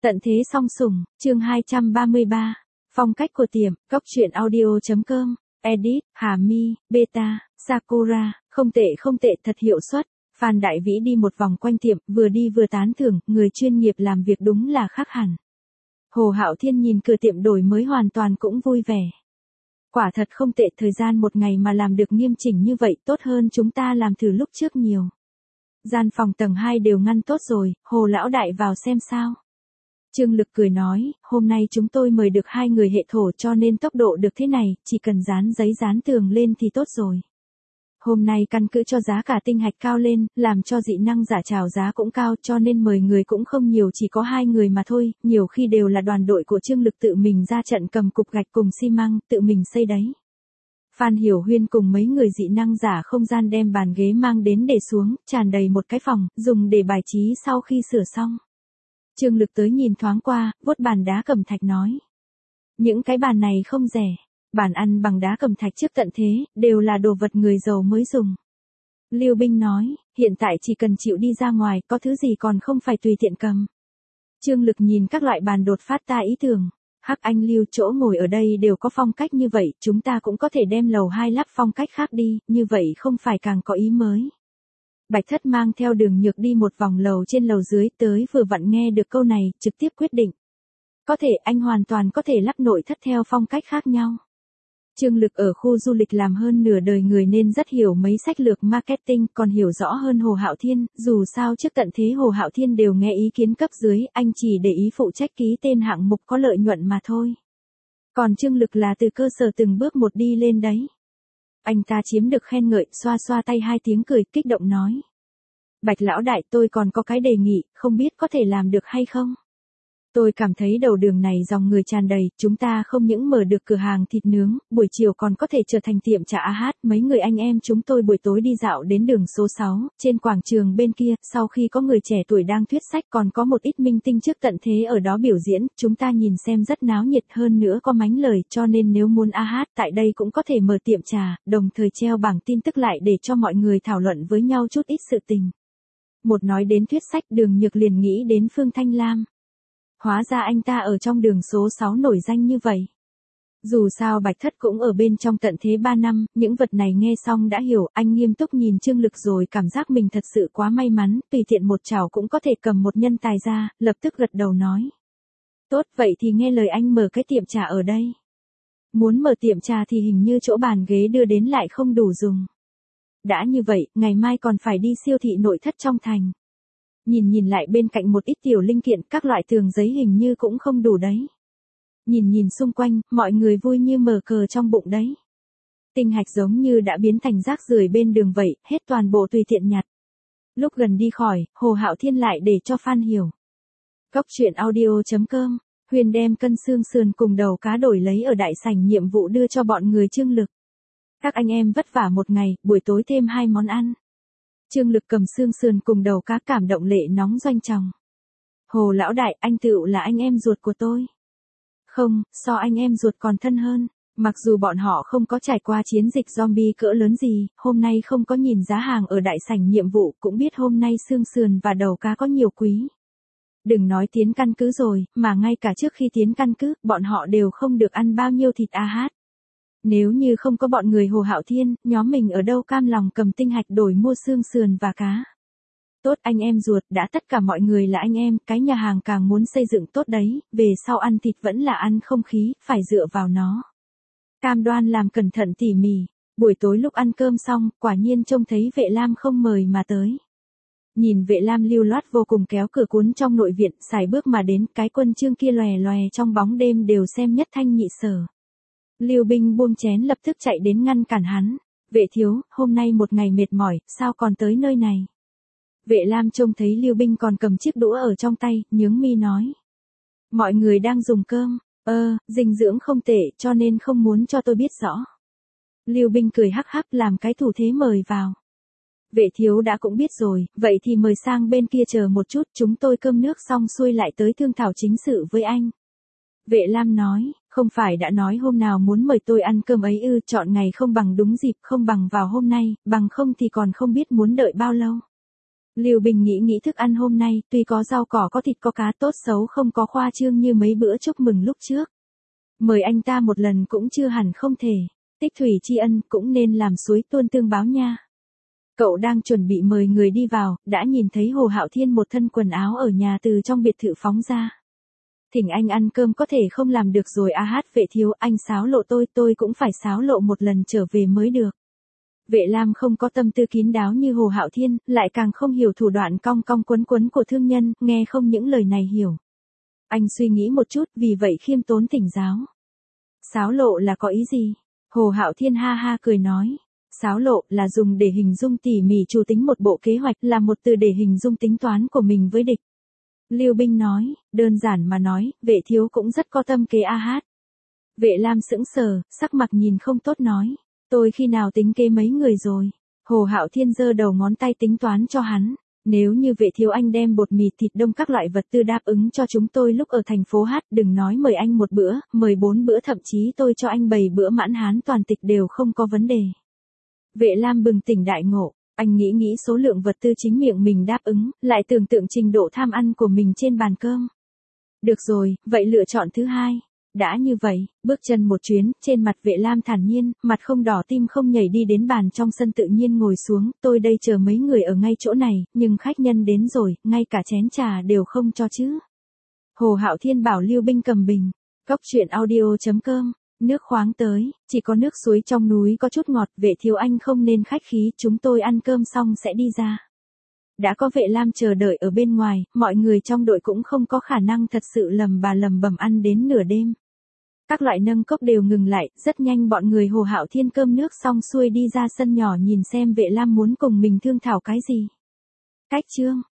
Tận thế song sủng, chương 233. Phong cách của tiệm, cóc truyện audio.com, edit, Hà Mi, Beta, Sakura, không tệ thật hiệu suất. Phan Đại Vĩ đi một vòng quanh tiệm, vừa đi vừa tán thưởng, người chuyên nghiệp làm việc đúng là khác hẳn. Hồ Hạo Thiên nhìn cửa tiệm đổi mới hoàn toàn cũng vui vẻ. Quả thật không tệ, thời gian một ngày mà làm được nghiêm chỉnh như vậy tốt hơn chúng ta làm thử lúc trước nhiều. Gian phòng tầng 2 đều ngăn tốt rồi, Hồ Lão Đại vào xem sao. Trương Lực cười nói, hôm nay chúng tôi mời được 2 người hệ thổ cho nên tốc độ được thế này, chỉ cần dán giấy dán tường lên thì tốt rồi. Hôm nay căn cứ cho giá cả tinh hạch cao lên, làm cho dị năng giả chào giá cũng cao cho nên mời người cũng không nhiều, chỉ có 2 người mà thôi, nhiều khi đều là đoàn đội của Trương Lực tự mình ra trận cầm cục gạch cùng xi măng, tự mình xây đấy. Phan Hiểu Huyên cùng mấy người dị năng giả không gian đem bàn ghế mang đến để xuống, tràn đầy một cái phòng, dùng để bài trí sau khi sửa xong. Trương Lực tới nhìn thoáng qua, vuốt bàn đá cẩm thạch nói. Những cái bàn này không rẻ, bàn ăn bằng đá cẩm thạch trước tận thế, đều là đồ vật người giàu mới dùng. Lưu Binh nói, hiện tại chỉ cần chịu đi ra ngoài, có thứ gì còn không phải tùy tiện cầm. Trương Lực nhìn các loại bàn đột phát ta ý tưởng. Hắc Anh Lưu chỗ ngồi ở đây đều có phong cách như vậy, chúng ta cũng có thể đem lầu 2 lắp phong cách khác đi, như vậy không phải càng có ý mới. Bạch Thất mang theo Đường Nhược đi một vòng lầu trên lầu dưới tới vừa vặn nghe được câu này, trực tiếp quyết định. Có thể anh hoàn toàn có thể lắp nội thất theo phong cách khác nhau. Trương Lực ở khu du lịch làm hơn nửa đời người nên rất hiểu mấy sách lược marketing, còn hiểu rõ hơn Hồ Hạo Thiên, dù sao trước tận thế Hồ Hạo Thiên đều nghe ý kiến cấp dưới, anh chỉ để ý phụ trách ký tên hạng mục có lợi nhuận mà thôi. Còn Trương Lực là từ cơ sở từng bước một đi lên đấy. Anh ta chiếm được khen ngợi, xoa xoa tay 2 tiếng cười, kích động nói. Bạch Lão Đại, tôi còn có cái đề nghị, không biết có thể làm được hay không? Tôi cảm thấy đầu đường này dòng người tràn đầy, chúng ta không những mở được cửa hàng thịt nướng, buổi chiều còn có thể trở thành tiệm trà AH, mấy người anh em chúng tôi buổi tối đi dạo đến đường số 6, trên quảng trường bên kia, sau khi có người trẻ tuổi đang thuyết sách còn có một ít minh tinh trước tận thế ở đó biểu diễn, chúng ta nhìn xem rất náo nhiệt, hơn nữa có mánh lời, cho nên nếu muốn AH tại đây cũng có thể mở tiệm trà, đồng thời treo bảng tin tức lại để cho mọi người thảo luận với nhau chút ít sự tình. Một nói đến thuyết sách, Đường Nhược liền nghĩ đến Phương Thanh Lam. Hóa ra anh ta ở trong đường số 6 nổi danh như vậy. Dù sao Bạch Thất cũng ở bên trong tận thế 3 năm, những vật này nghe xong đã hiểu, anh nghiêm túc nhìn Trương Lực rồi cảm giác mình thật sự quá may mắn, tùy tiện một chảo cũng có thể cầm một nhân tài ra, lập tức gật đầu nói. Tốt, vậy thì nghe lời anh mở cái tiệm trà ở đây. Muốn mở tiệm trà thì hình như chỗ bàn ghế đưa đến lại không đủ dùng. Đã như vậy, ngày mai còn phải đi siêu thị nội thất trong thành. Nhìn lại bên cạnh một ít tiểu linh kiện, các loại tường giấy hình như cũng không đủ đấy. Nhìn xung quanh, mọi người vui như mở cờ trong bụng đấy. Tinh hạch giống như đã biến thành rác rưởi bên đường vậy, hết toàn bộ tùy tiện nhặt. Lúc gần đi khỏi, Hồ Hạo Thiên lại để cho Phan Hiểu. Cóc truyện audio.com, Huyền đem cân xương sườn cùng đầu cá đổi lấy ở đại sảnh nhiệm vụ đưa cho bọn người Trương Lực. Các anh em vất vả một ngày, buổi tối thêm 2 món ăn. Trương Lực cầm xương sườn cùng đầu cá cảm động lệ nóng doanh tròng. Hồ Lão Đại, anh tựu là anh em ruột của tôi. Không, so anh em ruột còn thân hơn. Mặc dù bọn họ không có trải qua chiến dịch zombie cỡ lớn gì, hôm nay không có nhìn giá hàng ở đại sảnh nhiệm vụ cũng biết hôm nay xương sườn và đầu cá có nhiều quý. Đừng nói tiến căn cứ rồi, mà ngay cả trước khi tiến căn cứ, bọn họ đều không được ăn bao nhiêu thịt AH. Nếu như không có bọn người Hồ Hạo Thiên, nhóm mình ở đâu cam lòng cầm tinh hạch đổi mua xương sườn và cá. Tốt anh em ruột, đã tất cả mọi người là anh em, cái nhà hàng càng muốn xây dựng tốt đấy, về sau ăn thịt vẫn là ăn không khí, phải dựa vào nó. Cam đoan làm cẩn thận tỉ mỉ. Buổi tối lúc ăn cơm xong, quả nhiên trông thấy Vệ Lam không mời mà tới. Nhìn Vệ Lam lưu loát vô cùng kéo cửa cuốn trong nội viện, xài bước mà đến, cái quân chương kia lòe lòe trong bóng đêm đều xem nhất thanh nhị sở. Lưu Binh buông chén lập tức chạy đến ngăn cản hắn. Vệ thiếu, hôm nay một ngày mệt mỏi, sao còn tới nơi này? Vệ Lam trông thấy Lưu Binh còn cầm chiếc đũa ở trong tay, nhướng mi nói. Mọi người đang dùng cơm, dinh dưỡng không tệ cho nên không muốn cho tôi biết rõ. Lưu Binh cười hắc hắc làm cái thủ thế mời vào. Vệ thiếu đã cũng biết rồi, vậy thì mời sang bên kia chờ một chút, chúng tôi cơm nước xong xuôi lại tới thương thảo chính sự với anh. Vệ Lam nói, không phải đã nói hôm nào muốn mời tôi ăn cơm ấy ư, chọn ngày không bằng đúng dịp, không bằng vào hôm nay, bằng không thì còn không biết muốn đợi bao lâu. Lưu Bình nghĩ thức ăn hôm nay, tuy có rau cỏ có thịt có cá tốt xấu không có khoa trương như mấy bữa chúc mừng lúc trước. Mời anh ta một lần cũng chưa hẳn không thể. Tích thủy tri ân cũng nên làm suối tuôn tương báo nha. Cậu đang chuẩn bị mời người đi vào, đã nhìn thấy Hồ Hạo Thiên một thân quần áo ở nhà từ trong biệt thự phóng ra. Thỉnh anh ăn cơm có thể không làm được rồi à, hát Vệ thiếu, anh xáo lộ tôi cũng phải xáo lộ một lần trở về mới được. Vệ Lam không có tâm tư kín đáo như Hồ Hạo Thiên, lại càng không hiểu thủ đoạn cong cong quấn quấn của thương nhân, nghe không những lời này hiểu. Anh suy nghĩ một chút, vì vậy khiêm tốn thỉnh giáo. Xáo lộ là có ý gì? Hồ Hạo Thiên ha ha cười nói. Xáo lộ là dùng để hình dung tỉ mỉ chủ tính một bộ kế hoạch, là một từ để hình dung tính toán của mình với địch. Lưu Binh nói, đơn giản mà nói, Vệ thiếu cũng rất có tâm kế a hát. Vệ Lam sững sờ, sắc mặt nhìn không tốt nói. Tôi khi nào tính kế mấy người rồi? Hồ Hạo Thiên giơ đầu ngón tay tính toán cho hắn. Nếu như Vệ thiếu anh đem bột mì thịt đông các loại vật tư đáp ứng cho chúng tôi lúc ở thành phố Hát, đừng nói mời anh một bữa, mời 4 bữa, thậm chí tôi cho anh 7 bữa mãn hán toàn tịch đều không có vấn đề. Vệ Lam bừng tỉnh đại ngộ, anh nghĩ số lượng vật tư chính miệng mình đáp ứng, lại tưởng tượng trình độ tham ăn của mình trên bàn cơm. Được rồi, vậy lựa chọn thứ hai. Đã như vậy, bước chân một chuyến, trên mặt Vệ Lam thản nhiên, mặt không đỏ tim không nhảy đi đến bàn trong sân tự nhiên ngồi xuống, tôi đây chờ mấy người ở ngay chỗ này, nhưng khách nhân đến rồi, ngay cả chén trà đều không cho chứ. Hồ Hạo Thiên bảo Lưu Binh cầm bình. Cốc truyện audio.com, nước khoáng tới, chỉ có nước suối trong núi có chút ngọt, Vệ thiếu anh không nên khách khí, chúng tôi ăn cơm xong sẽ đi ra. Đã có Vệ Lam chờ đợi ở bên ngoài, mọi người trong đội cũng không có khả năng thật sự lầm bầm ăn đến nửa đêm. Các loại nâng cốc đều ngừng lại, rất nhanh bọn người Hồ Hạo Thiên cơm nước xong xuôi đi ra sân nhỏ nhìn xem Vệ Lam muốn cùng mình thương thảo cái gì. Cách chương